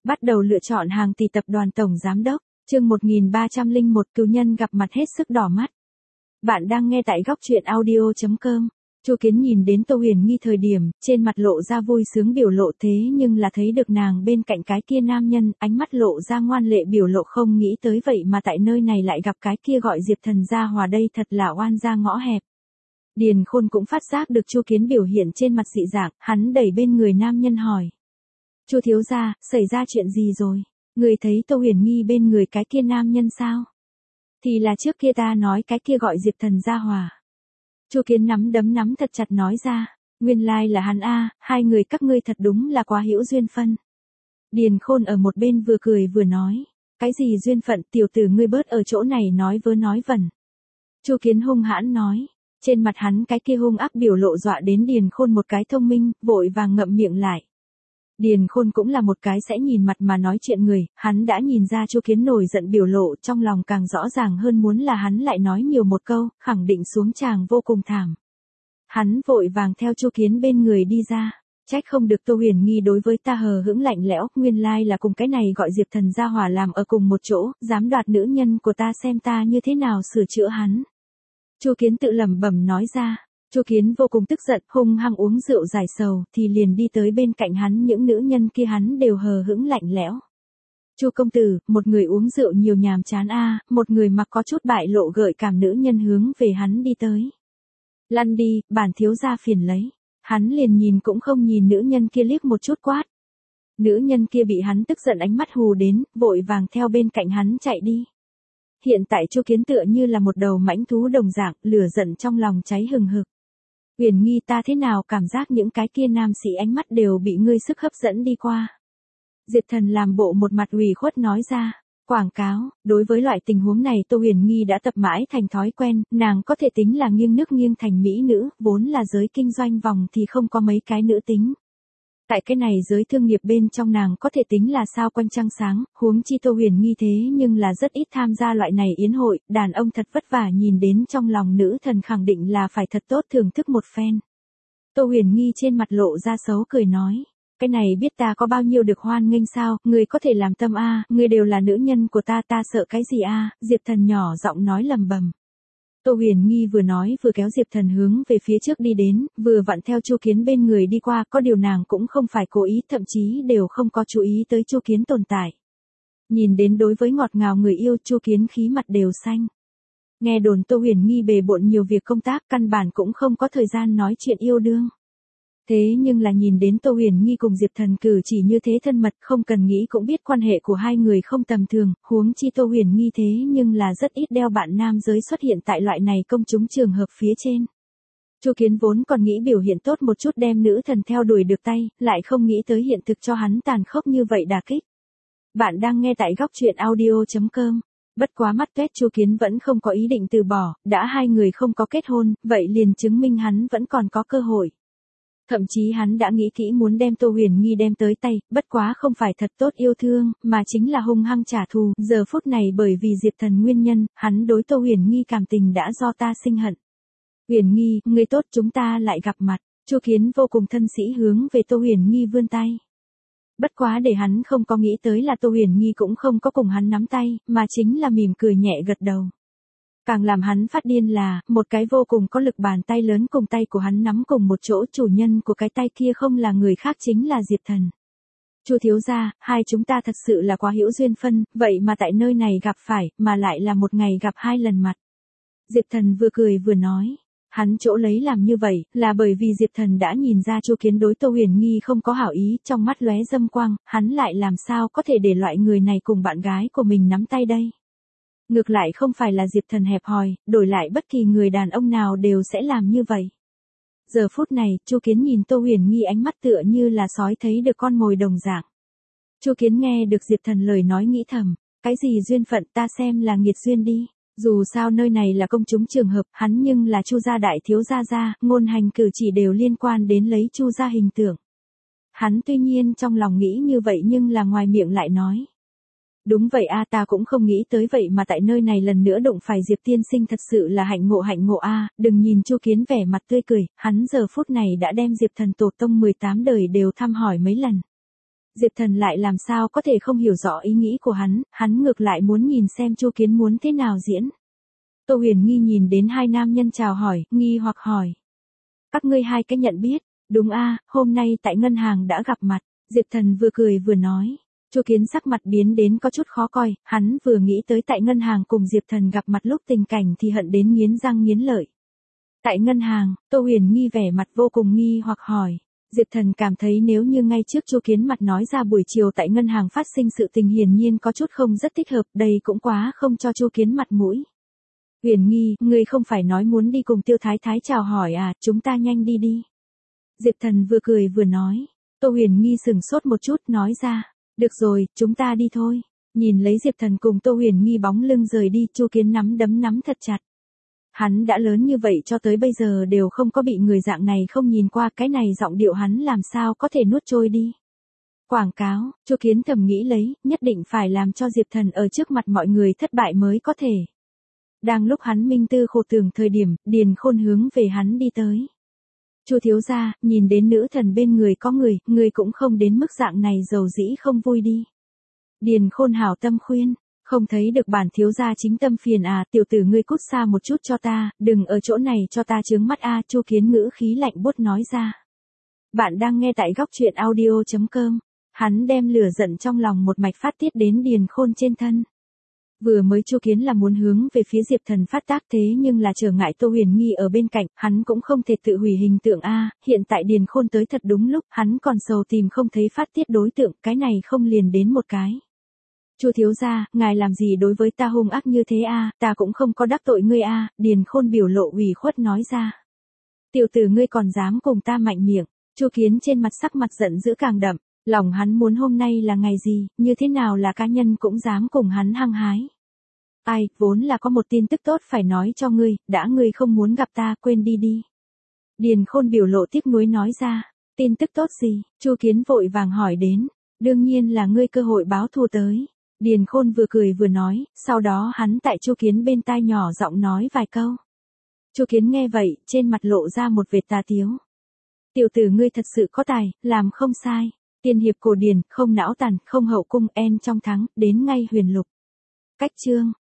Bắt đầu lựa chọn hàng tỷ tập đoàn tổng giám đốc, chương 1301 cừu nhân gặp mặt hết sức đỏ mắt. Bạn đang nghe tại góc truyện audio.com. Chu Kiến nhìn đến Tô Huyền Nghi thời điểm, trên mặt lộ ra vui sướng biểu lộ thế nhưng là thấy được nàng bên cạnh cái kia nam nhân, ánh mắt lộ ra ngoan lệ biểu lộ không nghĩ tới vậy mà tại nơi này lại gặp cái kia gọi Diệp Thần gia hòa đây thật là oan gia ngõ hẹp. Điền Khôn cũng phát giác được Chu Kiến biểu hiện trên mặt dị dạng, hắn đẩy bên người nam nhân hỏi. Chu thiếu gia, xảy ra chuyện gì rồi? Người thấy Tô Huyền Nghi bên người cái kia nam nhân sao? Thì là trước kia ta nói cái kia gọi Diệp Thần gia hòa. Chu Kiến nắm thật chặt nói ra, nguyên lai là hắn a, hai người các ngươi thật đúng là quá hữu duyên phân. Điền Khôn ở một bên vừa cười vừa nói, cái gì duyên phận tiểu tử ngươi bớt ở chỗ này nói vớ nói vẩn. Chu Kiến hung hãn nói, trên mặt hắn cái kia hung ác biểu lộ dọa đến Điền Khôn một cái thông minh, vội vàng ngậm miệng lại. Điền Khôn cũng là một cái sẽ nhìn mặt mà nói chuyện người, hắn đã nhìn ra Chu Kiến nổi giận biểu lộ trong lòng càng rõ ràng hơn muốn là hắn lại nói nhiều một câu, khẳng định xuống tràng vô cùng thảm. Hắn vội vàng theo Chu Kiến bên người đi ra, trách không được Tô Huyền Nghi đối với ta hờ hững lạnh lẽo, nguyên lai là cùng cái này gọi Diệp Thần gia hòa làm ở cùng một chỗ, dám đoạt nữ nhân của ta xem ta như thế nào sửa chữa hắn. Chu Kiến tự lẩm bẩm nói ra. Chu Kiến vô cùng tức giận, hung hăng uống rượu giải sầu, thì liền đi tới bên cạnh hắn những nữ nhân kia hắn đều hờ hững lạnh lẽo. Chu công tử, một người uống rượu nhiều nhàm chán a, một người mặc có chút bại lộ gợi cảm nữ nhân hướng về hắn đi tới. Lăn đi, bản thiếu gia phiền lấy. Hắn liền nhìn cũng không nhìn nữ nhân kia liếc một chút quát. Nữ nhân kia bị hắn tức giận ánh mắt hù đến, vội vàng theo bên cạnh hắn chạy đi. Hiện tại Chu Kiến tựa như là một đầu mãnh thú đồng dạng, lửa giận trong lòng cháy hừng hực. Huyền Nghi ta thế nào cảm giác những cái kia nam sĩ ánh mắt đều bị ngươi sức hấp dẫn đi qua. Diệp Thần làm bộ một mặt ủy khuất nói ra, quảng cáo, đối với loại tình huống này Tô Huyền Nghi đã tập mãi thành thói quen, nàng có thể tính là nghiêng nước nghiêng thành mỹ nữ, vốn là giới kinh doanh vòng thì không có mấy cái nữ tính. Tại cái này giới thương nghiệp bên trong nàng có thể tính là sao quanh trăng sáng, huống chi Tô Huyền Nghi thế nhưng là rất ít tham gia loại này yến hội, đàn ông thật vất vả nhìn đến trong lòng nữ thần khẳng định là phải thật tốt thưởng thức một phen. Tô Huyền Nghi trên mặt lộ ra xấu cười nói, cái này biết ta có bao nhiêu được hoan nghênh sao, người có thể làm tâm a, người đều là nữ nhân của ta sợ cái gì a, Diệp Thần nhỏ giọng nói lầm bầm. Tô Huyền Nghi vừa nói vừa kéo Diệp Thần hướng về phía trước đi đến, vừa vặn theo Chu Kiến bên người đi qua, có điều nàng cũng không phải cố ý, thậm chí đều không có chú ý tới Chu Kiến tồn tại. Nhìn đến đối với ngọt ngào người yêu, Chu Kiến khí mặt đều xanh. Nghe đồn Tô Huyền Nghi bề bộn nhiều việc công tác, căn bản cũng không có thời gian nói chuyện yêu đương. Thế nhưng là nhìn đến Tô Huyền Nghi cùng Diệp Thần cử chỉ như thế thân mật, không cần nghĩ cũng biết quan hệ của hai người không tầm thường, huống chi Tô Huyền Nghi thế nhưng là rất ít đeo bạn nam giới xuất hiện tại loại này công chúng trường hợp phía trên. Chu Kiến vốn còn nghĩ biểu hiện tốt một chút đem nữ thần theo đuổi được tay, lại không nghĩ tới hiện thực cho hắn tàn khốc như vậy đả kích. Bạn đang nghe tại góc truyện audio.com. Bất quá mắt tuét Chu Kiến vẫn không có ý định từ bỏ, đã hai người không có kết hôn, vậy liền chứng minh hắn vẫn còn có cơ hội. Thậm chí hắn đã nghĩ kỹ muốn đem Tô Huyền Nghi đem tới tay, bất quá không phải thật tốt yêu thương, mà chính là hung hăng trả thù. Giờ phút này bởi vì Diệp Thần nguyên nhân, hắn đối Tô Huyền Nghi cảm tình đã do ta sinh hận. Huyền Nghi, người tốt chúng ta lại gặp mặt. Chu Kiến vô cùng thân sĩ hướng về Tô Huyền Nghi vươn tay. Bất quá để hắn không có nghĩ tới là Tô Huyền Nghi cũng không có cùng hắn nắm tay, mà chính là mỉm cười nhẹ gật đầu. Càng làm hắn phát điên là, một cái vô cùng có lực bàn tay lớn cùng tay của hắn nắm cùng một chỗ, chủ nhân của cái tay kia không là người khác chính là Diệp Thần. Chu thiếu gia, hai chúng ta thật sự là quá hữu duyên phân, vậy mà tại nơi này gặp phải, mà lại là một ngày gặp hai lần mặt. Diệp Thần vừa cười vừa nói, hắn chỗ lấy làm như vậy, là bởi vì Diệp Thần đã nhìn ra Chu Kiến đối Tô Huyền Nghi không có hảo ý, trong mắt lóe dâm quang, hắn lại làm sao có thể để loại người này cùng bạn gái của mình nắm tay đây. Ngược lại không phải là Diệp Thần hẹp hòi, đổi lại bất kỳ người đàn ông nào đều sẽ làm như vậy. Giờ phút này, Chu Kiến nhìn Tô Huyền Nghi ánh mắt tựa như là sói thấy được con mồi đồng dạng. Chu Kiến nghe được Diệp Thần lời nói nghĩ thầm, cái gì duyên phận ta xem là nghiệt duyên đi. Dù sao nơi này là công chúng trường hợp, hắn nhưng là Chu gia đại thiếu gia, ngôn hành cử chỉ đều liên quan đến lấy Chu gia hình tượng. Hắn tuy nhiên trong lòng nghĩ như vậy nhưng là ngoài miệng lại nói. Đúng vậy a, ta cũng không nghĩ tới vậy mà tại nơi này lần nữa đụng phải Diệp tiên sinh thật sự là hạnh ngộ a, đừng nhìn Chu Kiến vẻ mặt tươi cười, hắn giờ phút này đã đem Diệp Thần tổ tông 18 đời đều thăm hỏi mấy lần. Diệp Thần lại làm sao có thể không hiểu rõ ý nghĩ của hắn ngược lại muốn nhìn xem Chu Kiến muốn thế nào diễn. Tô Huyền Nghi nhìn đến hai nam nhân chào hỏi, nghi hoặc hỏi. Các ngươi hai cái nhận biết, đúng a, hôm nay tại ngân hàng đã gặp mặt, Diệp Thần vừa cười vừa nói. Chu Kiến sắc mặt biến đến có chút khó coi, hắn vừa nghĩ tới tại ngân hàng cùng Diệp Thần gặp mặt lúc tình cảnh thì hận đến nghiến răng nghiến lợi. Tại ngân hàng, Tô Huyền Nghi vẻ mặt vô cùng nghi hoặc hỏi. Diệp Thần cảm thấy nếu như ngay trước Chu Kiến mặt nói ra buổi chiều tại ngân hàng phát sinh sự tình hiển nhiên có chút không rất thích hợp, đây cũng quá không cho Chu Kiến mặt mũi. Huyền Nghi, ngươi không phải nói muốn đi cùng Tiêu Thái Thái chào hỏi à, chúng ta nhanh đi đi. Diệp Thần vừa cười vừa nói. Tô Huyền Nghi sừng sốt một chút nói ra. Được rồi, chúng ta đi thôi. Nhìn lấy Diệp Thần cùng Tô Huyền Nghi bóng lưng rời đi, Chu Kiến nắm đấm nắm thật chặt. Hắn đã lớn như vậy cho tới bây giờ đều không có bị người dạng này không nhìn qua, cái này giọng điệu hắn làm sao có thể nuốt trôi đi. Quảng cáo, Chu Kiến thầm nghĩ lấy, nhất định phải làm cho Diệp Thần ở trước mặt mọi người thất bại mới có thể. Đang lúc hắn minh tư khổ tưởng thời điểm, Điền Khôn hướng về hắn đi tới. Chu thiếu gia, nhìn đến nữ thần bên người có người cũng không đến mức dạng này dầu dĩ không vui đi. Điền Khôn hảo tâm khuyên, không thấy được bản thiếu gia chính tâm phiền à, tiểu tử ngươi cút xa một chút cho ta, đừng ở chỗ này cho ta chướng mắt a, Chu Kiến ngữ khí lạnh buốt nói ra. Bạn đang nghe tại góc truyện audio.com, hắn đem lửa giận trong lòng một mạch phát tiết đến Điền Khôn trên thân. Vừa mới Chu Kiến là muốn hướng về phía Diệp Thần phát tác thế nhưng là trở ngại Tô Huyền Nghi ở bên cạnh, hắn cũng không thể tự hủy hình tượng a, hiện tại Điền Khôn tới thật đúng lúc, hắn còn sầu tìm không thấy phát tiết đối tượng, cái này không liền đến một cái. Chu thiếu gia, ngài làm gì đối với ta hung ác như thế a, ta cũng không có đắc tội ngươi a, Điền Khôn biểu lộ ủy khuất nói ra. Tiểu tử ngươi còn dám cùng ta mạnh miệng, Chu Kiến trên mặt sắc mặt giận dữ càng đậm. Lòng hắn muốn hôm nay là ngày gì, như thế nào là cá nhân cũng dám cùng hắn hăng hái. Ai, vốn là có một tin tức tốt phải nói cho ngươi, đã ngươi không muốn gặp ta, quên đi đi. Điền Khôn biểu lộ tiếc nuối nói ra, tin tức tốt gì, Chu Kiến vội vàng hỏi đến, đương nhiên là ngươi cơ hội báo thù tới. Điền Khôn vừa cười vừa nói, sau đó hắn tại Chu Kiến bên tai nhỏ giọng nói vài câu. Chu Kiến nghe vậy, trên mặt lộ ra một vệt tà tiếu. Tiểu tử ngươi thật sự có tài, làm không sai. Tiên hiệp cổ điển, không não tàn, không hậu cung, en trong thắng, đến ngay huyền lục. Cách chương.